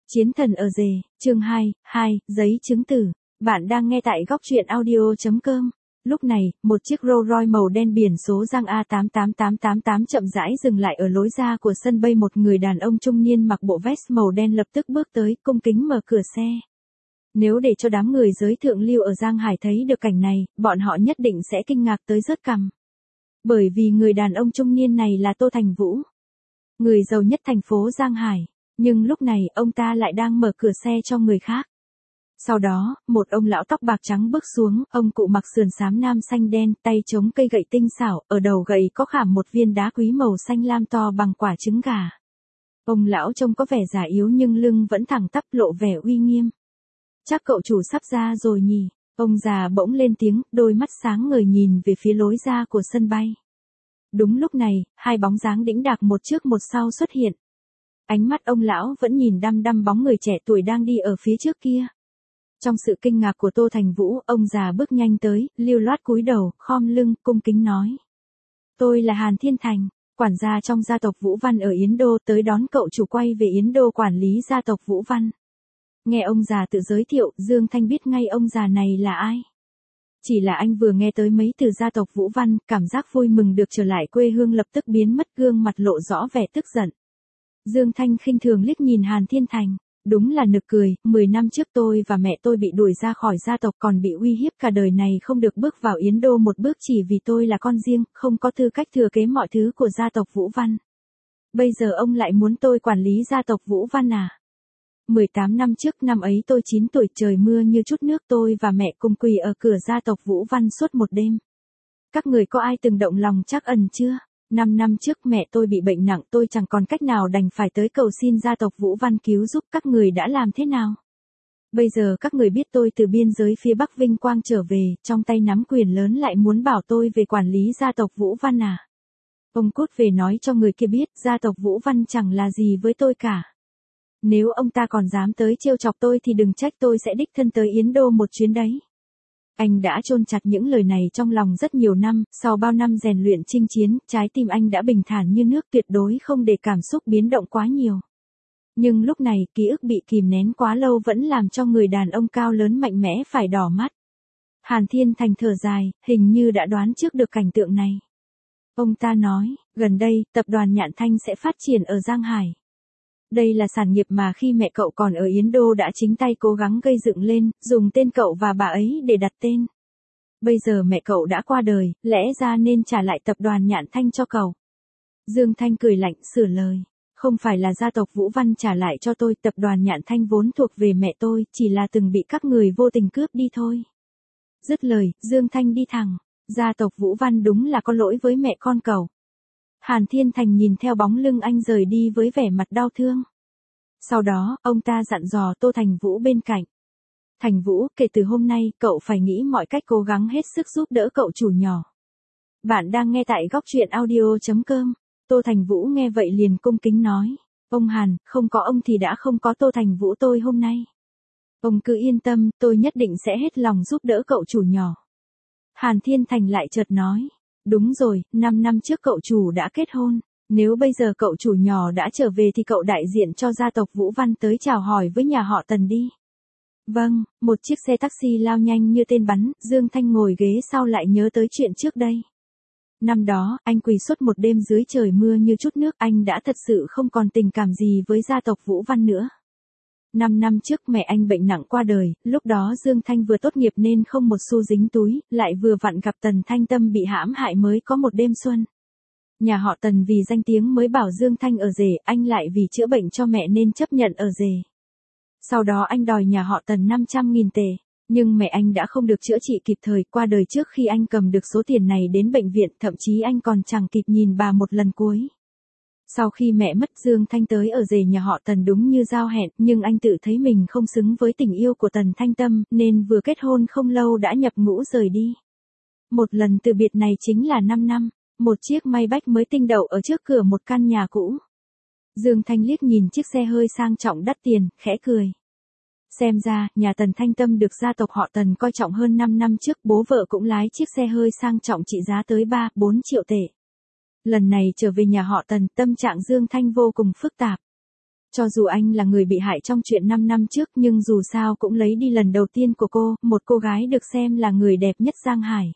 Chiến thần ở rể, chương 2, giấy chứng tử. Bạn đang nghe tại góc truyện audio.com. Lúc này, một chiếc Rolls Royce màu đen biển số rang A88888 chậm rãi dừng lại ở lối ra của sân bay. Một người đàn ông trung niên mặc bộ vest màu đen lập tức bước tới, cung kính mở cửa xe. Nếu để cho đám người giới thượng lưu ở Giang Hải thấy được cảnh này, bọn họ nhất định sẽ kinh ngạc tới rớt cằm. Bởi vì người đàn ông trung niên này là Tô Thành Vũ, người giàu nhất thành phố Giang Hải. Nhưng lúc này, ông ta lại đang mở cửa xe cho người khác. Sau đó, một ông lão tóc bạc trắng bước xuống, ông cụ mặc sườn xám nam xanh đen, tay chống cây gậy tinh xảo, ở đầu gậy có khảm một viên đá quý màu xanh lam to bằng quả trứng gà. Ông lão trông có vẻ già yếu nhưng lưng vẫn thẳng tắp, lộ vẻ uy nghiêm. Chắc cậu chủ sắp ra rồi nhỉ? Ông già bỗng lên tiếng, đôi mắt sáng ngời nhìn về phía lối ra của sân bay. Đúng lúc này, hai bóng dáng đĩnh đạc một trước một sau xuất hiện. Ánh mắt ông lão vẫn nhìn đăm đăm bóng người trẻ tuổi đang đi ở phía trước kia. Trong sự kinh ngạc của Tô Thành Vũ, ông già bước nhanh tới, lưu loát cúi đầu, khom lưng, cung kính nói. Tôi là Hàn Thiên Thành, quản gia trong gia tộc Vũ Văn ở Yến Đô, tới đón cậu chủ quay về Yến Đô quản lý gia tộc Vũ Văn. Nghe ông già tự giới thiệu, Dương Thanh biết ngay ông già này là ai. Chỉ là anh vừa nghe tới mấy từ gia tộc Vũ Văn, cảm giác vui mừng được trở lại quê hương lập tức biến mất, gương mặt lộ rõ vẻ tức giận. Dương Thanh khinh thường liếc nhìn Hàn Thiên Thành, đúng là nực cười, 10 năm trước tôi và mẹ tôi bị đuổi ra khỏi gia tộc, còn bị uy hiếp cả đời này không được bước vào Yến Đô một bước chỉ vì tôi là con riêng, không có tư cách thừa kế mọi thứ của gia tộc Vũ Văn. Bây giờ ông lại muốn tôi quản lý gia tộc Vũ Văn à? 18 năm trước, năm ấy tôi 9 tuổi, trời mưa như chút nước, tôi và mẹ cùng quỳ ở cửa gia tộc Vũ Văn suốt một đêm. Các người có ai từng động lòng trắc ẩn chưa? 5 năm trước mẹ tôi bị bệnh nặng, tôi chẳng còn cách nào đành phải tới cầu xin gia tộc Vũ Văn cứu giúp. Các người đã làm thế nào? Bây giờ các người biết tôi từ biên giới phía Bắc vinh quang trở về, trong tay nắm quyền lớn lại muốn bảo tôi về quản lý gia tộc Vũ Văn à? Ông cút về nói cho người kia biết, gia tộc Vũ Văn chẳng là gì với tôi cả. Nếu ông ta còn dám tới trêu chọc tôi thì đừng trách tôi sẽ đích thân tới Yến Đô một chuyến đấy. Anh đã chôn chặt những lời này trong lòng rất nhiều năm, sau bao năm rèn luyện chinh chiến, trái tim anh đã bình thản như nước, tuyệt đối không để cảm xúc biến động quá nhiều. Nhưng lúc này, ký ức bị kìm nén quá lâu vẫn làm cho người đàn ông cao lớn mạnh mẽ phải đỏ mắt. Hàn Thiên Thành thở dài, hình như đã đoán trước được cảnh tượng này. Ông ta nói, gần đây, tập đoàn Nhạn Thanh sẽ phát triển ở Giang Hải. Đây là sản nghiệp mà khi mẹ cậu còn ở Yến Đô đã chính tay cố gắng gây dựng lên, dùng tên cậu và bà ấy để đặt tên. Bây giờ mẹ cậu đã qua đời, lẽ ra nên trả lại tập đoàn Nhạn Thanh cho cậu. Dương Thanh cười lạnh, sửa lời. Không phải là gia tộc Vũ Văn trả lại cho tôi, tập đoàn Nhạn Thanh vốn thuộc về mẹ tôi, chỉ là từng bị các người vô tình cướp đi thôi. Dứt lời, Dương Thanh đi thẳng. Gia tộc Vũ Văn đúng là có lỗi với mẹ con cậu. Hàn Thiên Thành nhìn theo bóng lưng anh rời đi với vẻ mặt đau thương. Sau đó, ông ta dặn dò Tô Thành Vũ bên cạnh. Thành Vũ, kể từ hôm nay, cậu phải nghĩ mọi cách cố gắng hết sức giúp đỡ cậu chủ nhỏ. Bạn đang nghe tại góc truyện audio.com. Tô Thành Vũ nghe vậy liền cung kính nói. Ông Hàn, không có ông thì đã không có Tô Thành Vũ tôi hôm nay. Ông cứ yên tâm, tôi nhất định sẽ hết lòng giúp đỡ cậu chủ nhỏ. Hàn Thiên Thành lại chợt nói. Đúng rồi, 5 năm trước cậu chủ đã kết hôn. Nếu bây giờ cậu chủ nhỏ đã trở về thì cậu đại diện cho gia tộc Vũ Văn tới chào hỏi với nhà họ Tần đi. Vâng, một chiếc xe taxi lao nhanh như tên bắn, Dương Thanh ngồi ghế sau lại nhớ tới chuyện trước đây. Năm đó, anh quỳ suốt một đêm dưới trời mưa như chút nước, anh đã thật sự không còn tình cảm gì với gia tộc Vũ Văn nữa. 5 năm trước mẹ anh bệnh nặng qua đời, lúc đó Dương Thanh vừa tốt nghiệp nên không một xu dính túi, lại vừa vặn gặp Tần Thanh Tâm bị hãm hại mới có một đêm xuân. Nhà họ Tần vì danh tiếng mới bảo Dương Thanh ở rể, anh lại vì chữa bệnh cho mẹ nên chấp nhận ở rể. Sau đó anh đòi nhà họ Tần 500.000 tệ, nhưng mẹ anh đã không được chữa trị kịp thời, qua đời trước khi anh cầm được số tiền này đến bệnh viện, thậm chí anh còn chẳng kịp nhìn bà một lần cuối. Sau khi mẹ mất, Dương Thanh tới ở rể nhà họ Tần đúng như giao hẹn, nhưng anh tự thấy mình không xứng với tình yêu của Tần Thanh Tâm, nên vừa kết hôn không lâu đã nhập ngũ rời đi. Một lần từ biệt này chính là 5 năm, một chiếc Maybach mới tinh đậu ở trước cửa một căn nhà cũ. Dương Thanh liếc nhìn chiếc xe hơi sang trọng đắt tiền, khẽ cười. Xem ra, nhà Tần Thanh Tâm được gia tộc họ Tần coi trọng hơn 5 năm trước, bố vợ cũng lái chiếc xe hơi sang trọng trị giá tới 3-4 triệu tệ. Lần này trở về nhà họ Tần, tâm trạng Dương Thanh vô cùng phức tạp. Cho dù anh là người bị hại trong chuyện 5 năm trước nhưng dù sao cũng lấy đi lần đầu tiên của cô, một cô gái được xem là người đẹp nhất Giang Hải.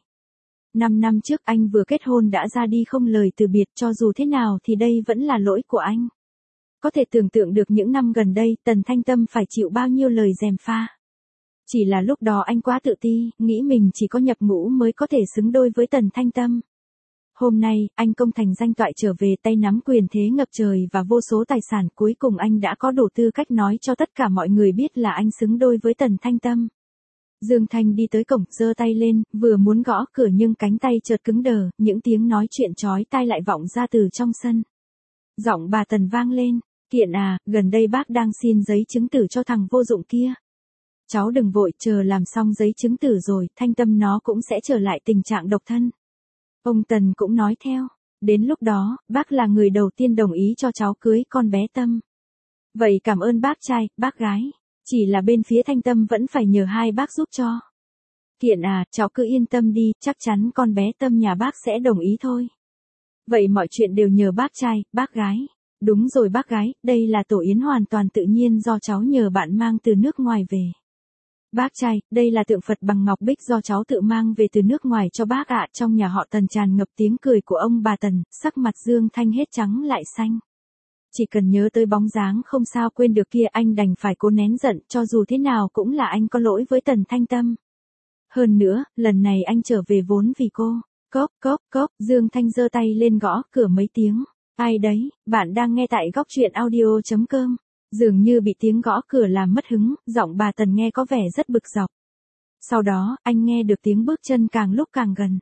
5 năm trước anh vừa kết hôn đã ra đi không lời từ biệt, cho dù thế nào thì đây vẫn là lỗi của anh. Có thể tưởng tượng được những năm gần đây Tần Thanh Tâm phải chịu bao nhiêu lời gièm pha. Chỉ là lúc đó anh quá tự ti, nghĩ mình chỉ có nhập ngũ mới có thể xứng đôi với Tần Thanh Tâm. Hôm nay, anh công thành danh toại trở về, tay nắm quyền thế ngập trời và vô số tài sản, cuối cùng anh đã có đủ tư cách nói cho tất cả mọi người biết là anh xứng đôi với Tần Thanh Tâm. Dương Thanh đi tới cổng, giơ tay lên, vừa muốn gõ cửa nhưng cánh tay chợt cứng đờ, những tiếng nói chuyện chói tai lại vọng ra từ trong sân. Giọng bà Tần vang lên, Kiện à, gần đây bác đang xin giấy chứng tử cho thằng vô dụng kia. Cháu đừng vội, chờ làm xong giấy chứng tử rồi, Thanh Tâm nó cũng sẽ trở lại tình trạng độc thân. Ông Tần cũng nói theo, đến lúc đó, bác là người đầu tiên đồng ý cho cháu cưới con bé Tâm. Vậy cảm ơn bác trai, bác gái. Chỉ là bên phía Thanh Tâm vẫn phải nhờ hai bác giúp cho. Kiện à, cháu cứ yên tâm đi, chắc chắn con bé Tâm nhà bác sẽ đồng ý thôi. Vậy mọi chuyện đều nhờ bác trai, bác gái. Đúng rồi bác gái, đây là tổ yến hoàn toàn tự nhiên do cháu nhờ bạn mang từ nước ngoài về. Bác trai, đây là tượng Phật bằng ngọc bích do cháu tự mang về từ nước ngoài cho bác ạ. Trong nhà họ Tần tràn ngập tiếng cười của ông bà Tần, sắc mặt Dương Thanh hết trắng lại xanh. Chỉ cần nhớ tới bóng dáng không sao quên được kia anh đành phải cố nén giận, cho dù thế nào cũng là anh có lỗi với Tần Thanh Tâm. Hơn nữa, lần này anh trở về vốn vì cô. Cốc cốc cốc, Dương Thanh giơ tay lên gõ cửa mấy tiếng. Ai đấy, bạn đang nghe tại góc truyện audio.com. Dường như bị tiếng gõ cửa làm mất hứng, giọng bà Tần nghe có vẻ rất bực dọc. Sau đó, anh nghe được tiếng bước chân càng lúc càng gần.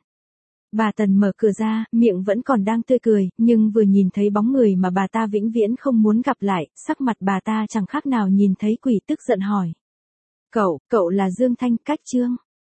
Bà Tần mở cửa ra, miệng vẫn còn đang tươi cười, nhưng vừa nhìn thấy bóng người mà bà ta vĩnh viễn không muốn gặp lại, sắc mặt bà ta chẳng khác nào nhìn thấy quỷ, tức giận hỏi. Cậu là Dương Thanh, cách Trương.